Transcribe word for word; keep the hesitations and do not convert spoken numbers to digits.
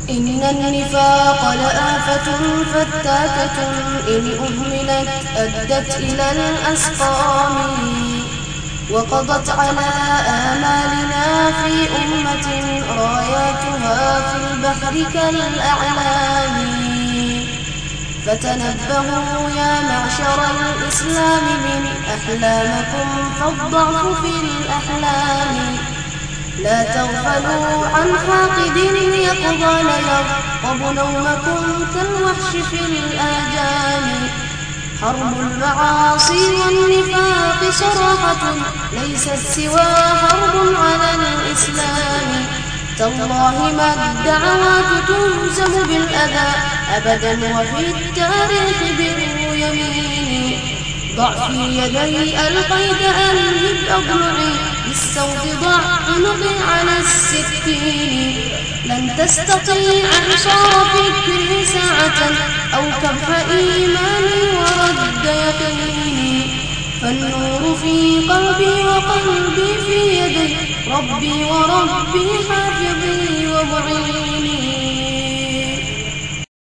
إن النفاق لآفة فتاكة إن أهملت أدت إلى الأسقام، وقضت على آمالنا في أمة راياتها في البحر كالأعلام. فتنبهوا يا معشر الإسلام من أحلامكم فالضعف في الأحلام. لا تغفلوا عن حاقد يقظى ليرقب نومكم كالوحش في الآجام. حرب المعاصي والنفاق صراحة ليست سوى حرب على الإسلام. تالله ما الدعوات تهزم بالأذى أبدا وفي التاريخ باليمين. ضع في يدي القيد ألهب أضلعي بالسوط ضع عنقي على السكين. لن تستطيع إعصار فكري ساعة أو كف إيماني ورد يقيني. فالنور في قلبي وقلبي في يدي ربي وربي حافظي ومعيني.